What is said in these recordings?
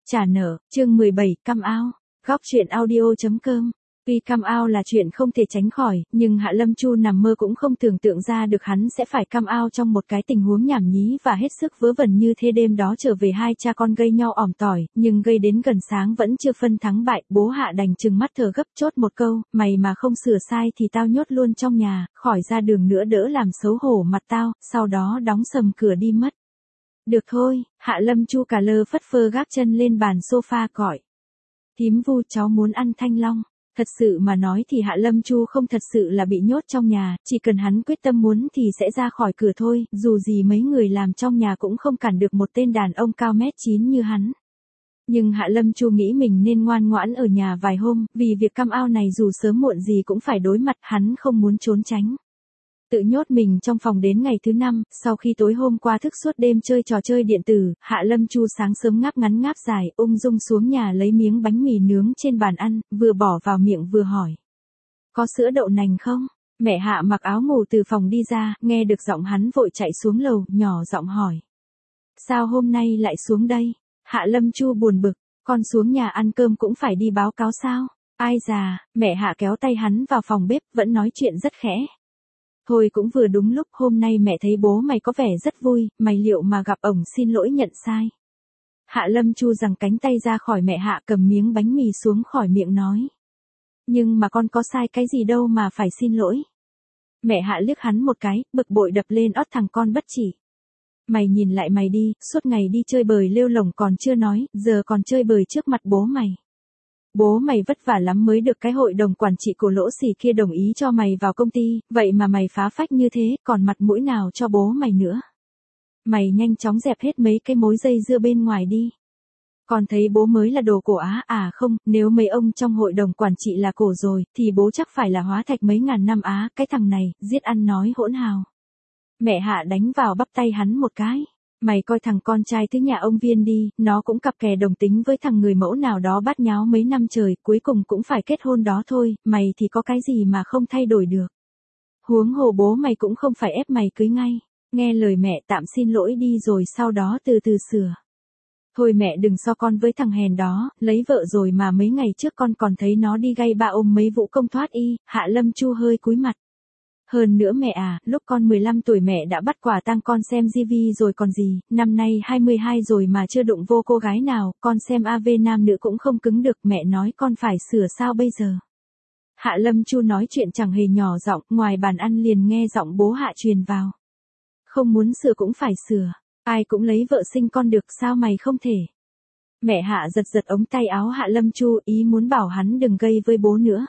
Trả nợ, chương 17, Come Out. Góc truyện audio.com. Tuy come out là chuyện không thể tránh khỏi, nhưng Hạ Lâm Chu nằm mơ cũng không tưởng tượng ra được hắn sẽ phải come out trong một cái tình huống nhảm nhí và hết sức vớ vẩn như thế. Đêm đó trở về hai cha con gây nhau ỏm tỏi, nhưng gây đến gần sáng vẫn chưa phân thắng bại. Bố Hạ đành trừng mắt thở gấp chốt một câu, mày mà không sửa sai thì tao nhốt luôn trong nhà, khỏi ra đường nữa đỡ làm xấu hổ mặt tao, sau đó đóng sầm cửa đi mất. Được thôi, Hạ Lâm Chu cả lơ phất phơ gác chân lên bàn sofa gọi. Thím Vu, cháu muốn ăn thanh long. Thật sự mà nói thì Hạ Lâm Chu không thật sự là bị nhốt trong nhà, chỉ cần hắn quyết tâm muốn thì sẽ ra khỏi cửa thôi, dù gì mấy người làm trong nhà cũng không cản được một tên đàn ông cao mét 9 như hắn. Nhưng Hạ Lâm Chu nghĩ mình nên ngoan ngoãn ở nhà vài hôm, vì việc come out này dù sớm muộn gì cũng phải đối mặt, hắn không muốn trốn tránh. Tự nhốt mình trong phòng đến ngày thứ 5, sau khi tối hôm qua thức suốt đêm chơi trò chơi điện tử, Hạ Lâm Chu sáng sớm ngáp ngắn ngáp dài, ung dung xuống nhà lấy miếng bánh mì nướng trên bàn ăn, vừa bỏ vào miệng vừa hỏi. Có sữa đậu nành không? Mẹ Hạ mặc áo ngủ từ phòng đi ra, nghe được giọng hắn vội chạy xuống lầu, nhỏ giọng hỏi. Sao hôm nay lại xuống đây? Hạ Lâm Chu buồn bực, con xuống nhà ăn cơm cũng phải đi báo cáo sao? Ai già, mẹ Hạ kéo tay hắn vào phòng bếp, vẫn nói chuyện rất khẽ. Thôi cũng vừa đúng lúc, hôm nay mẹ thấy bố mày có vẻ rất vui, mày liệu mà gặp ổng xin lỗi nhận sai. Hạ Lâm Chu giằng cánh tay ra khỏi mẹ Hạ, cầm miếng bánh mì xuống khỏi miệng nói. Nhưng mà con có sai cái gì đâu mà phải xin lỗi. Mẹ Hạ liếc hắn một cái, bực bội đập lên ót thằng con bất chỉ. Mày nhìn lại mày đi, suốt ngày đi chơi bời lêu lổng còn chưa nói, giờ còn chơi bời trước mặt bố mày. Bố mày vất vả lắm mới được cái hội đồng quản trị của lỗ xỉ kia đồng ý cho mày vào công ty, vậy mà mày phá phách như thế, còn mặt mũi nào cho bố mày nữa. Mày nhanh chóng dẹp hết mấy cái mối dây dưa bên ngoài đi. Còn thấy bố mới là đồ cổ á à? Không, nếu mấy ông trong hội đồng quản trị là cổ rồi, thì bố chắc phải là hóa thạch mấy ngàn năm á, cái thằng này, giết ăn nói hỗn hào. Mẹ Hạ đánh vào bắp tay hắn một cái. Mày coi thằng con trai thứ nhà ông Viên đi, nó cũng cặp kè đồng tính với thằng người mẫu nào đó bát nháo mấy năm trời, cuối cùng cũng phải kết hôn đó thôi, mày thì có cái gì mà không thay đổi được. Huống hồ bố mày cũng không phải ép mày cưới ngay, nghe lời mẹ tạm xin lỗi đi rồi sau đó từ từ sửa. Thôi mẹ đừng so con với thằng hèn đó, lấy vợ rồi mà mấy ngày trước con còn thấy nó đi gay ba ôm mấy vũ công thoát y. Hạ Lâm Chu hơi cúi mặt. Hơn nữa mẹ à, lúc con 15 tuổi mẹ đã bắt quả tang con xem TV rồi còn gì, năm nay 22 rồi mà chưa đụng vô cô gái nào, con xem AV nam nữ cũng không cứng được, mẹ nói con phải sửa sao bây giờ. Hạ Lâm Chu nói chuyện chẳng hề nhỏ giọng, ngoài bàn ăn liền nghe giọng bố Hạ truyền vào. Không muốn sửa cũng phải sửa, ai cũng lấy vợ sinh con được, sao mày không thể. Mẹ Hạ giật giật ống tay áo Hạ Lâm Chu, ý muốn bảo hắn đừng gây với bố nữa.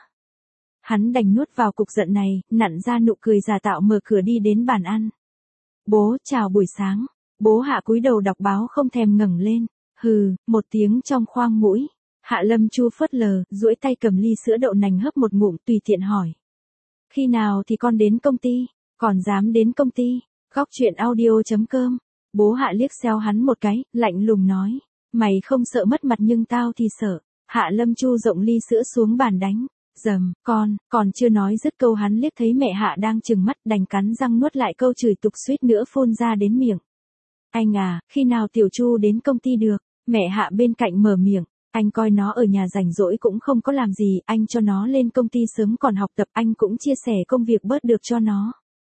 Hắn đành nuốt vào cục giận này, nặn ra nụ cười giả tạo mở cửa đi đến bàn ăn. Bố, chào buổi sáng. Bố Hạ cúi đầu đọc báo không thèm ngẩng lên. Hừ, một tiếng trong khoang mũi. Hạ Lâm Chu phớt lờ, duỗi tay cầm ly sữa đậu nành hấp một ngụm tùy tiện hỏi. Khi nào thì con đến công ty? Còn dám đến công ty? Góc truyện audio.com. Bố Hạ liếc xéo hắn một cái, lạnh lùng nói. Mày không sợ mất mặt nhưng tao thì sợ. Hạ Lâm Chu rộng ly sữa xuống bàn đánh. Dầm, còn chưa nói dứt câu hắn liếc thấy mẹ Hạ đang trừng mắt đành cắn răng nuốt lại câu chửi tục suýt nữa phun ra đến miệng. Anh à, khi nào Tiểu Chu đến công ty được? Mẹ Hạ bên cạnh mở miệng. Anh coi nó ở nhà rảnh rỗi cũng không có làm gì, anh cho nó lên công ty sớm còn học tập, anh cũng chia sẻ công việc bớt được cho nó.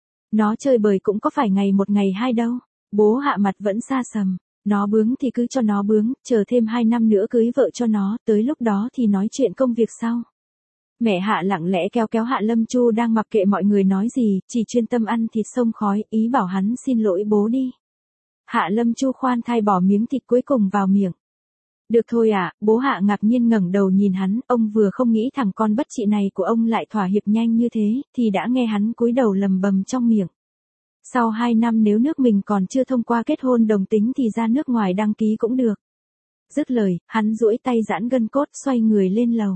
Nó chơi bời cũng có phải ngày một ngày hai đâu. Bố Hạ mặt vẫn xa sầm. Nó bướng thì cứ cho nó bướng, chờ thêm 2 năm nữa cưới vợ cho nó, tới lúc đó thì nói chuyện công việc sau. Mẹ Hạ lặng lẽ kéo kéo Hạ Lâm Chu đang mặc kệ mọi người nói gì, chỉ chuyên tâm ăn thịt xông khói, ý bảo hắn xin lỗi bố đi. Hạ Lâm Chu khoan thai bỏ miếng thịt cuối cùng vào miệng. Được thôi ạ, bố Hạ ngạc nhiên ngẩng đầu nhìn hắn, ông vừa không nghĩ thằng con bất trị này của ông lại thỏa hiệp nhanh như thế, thì đã nghe hắn cúi đầu lầm bầm trong miệng. Sau 2 năm nếu nước mình còn chưa thông qua kết hôn đồng tính thì ra nước ngoài đăng ký cũng được. Dứt lời, hắn duỗi tay giãn gân cốt xoay người lên lầu.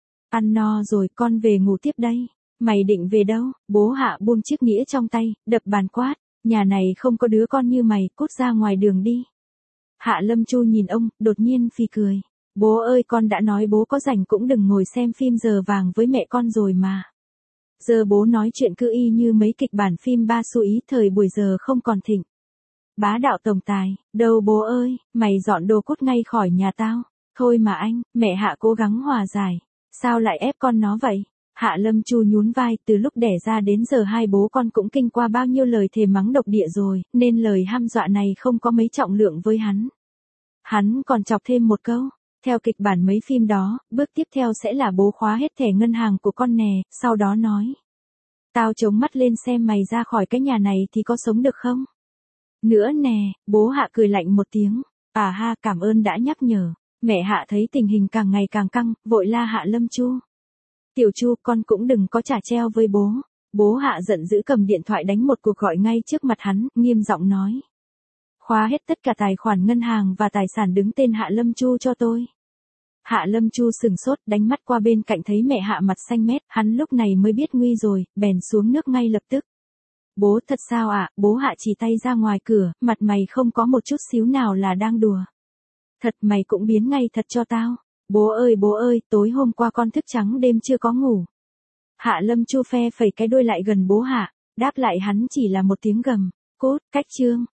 Ăn no rồi con về ngủ tiếp đây. Mày định về đâu? Bố Hạ buông chiếc nĩa trong tay, đập bàn quát. Nhà này không có đứa con như mày, cút ra ngoài đường đi. Hạ Lâm Chu nhìn ông, đột nhiên phì cười. Bố ơi, con đã nói bố có rảnh cũng đừng ngồi xem phim giờ vàng với mẹ con rồi mà. Giờ bố nói chuyện cứ y như mấy kịch bản phim ba xu ý thời buổi giờ không còn thịnh. Bá đạo tổng tài, đâu bố ơi, mày dọn đồ cút ngay khỏi nhà tao. Thôi mà anh, mẹ Hạ cố gắng hòa giải. Sao lại ép con nó vậy? Hạ Lâm Chu nhún vai, từ lúc đẻ ra đến giờ hai bố con cũng kinh qua bao nhiêu lời thề mắng độc địa rồi, nên lời hăm dọa này không có mấy trọng lượng với hắn. Hắn còn chọc thêm một câu, theo kịch bản mấy phim đó, bước tiếp theo sẽ là bố khóa hết thẻ ngân hàng của con nè, sau đó nói. Tao chống mắt lên xem mày ra khỏi cái nhà này thì có sống được không? Nữa nè, bố Hạ cười lạnh một tiếng, à ha, cảm ơn đã nhắc nhở. Mẹ Hạ thấy tình hình càng ngày càng căng, vội la Hạ Lâm Chu. Tiểu Chu, con cũng đừng có chả treo với bố. Bố Hạ giận dữ cầm điện thoại đánh một cuộc gọi ngay trước mặt hắn, nghiêm giọng nói. Khóa hết tất cả tài khoản ngân hàng và tài sản đứng tên Hạ Lâm Chu cho tôi. Hạ Lâm Chu sừng sốt, đánh mắt qua bên cạnh thấy mẹ Hạ mặt xanh mét, hắn lúc này mới biết nguy rồi, bèn xuống nước ngay lập tức. Bố thật sao ạ? Bố Hạ chỉ tay ra ngoài cửa, mặt mày không có một chút xíu nào là đang đùa. Thật, mày cũng biến ngay thật cho tao. Bố ơi, tối hôm qua con thức trắng đêm chưa có ngủ. Hạ Lâm Chu phe phẩy cái đuôi lại gần bố Hạ, đáp lại hắn chỉ là một tiếng gầm. Cốt, cách chương.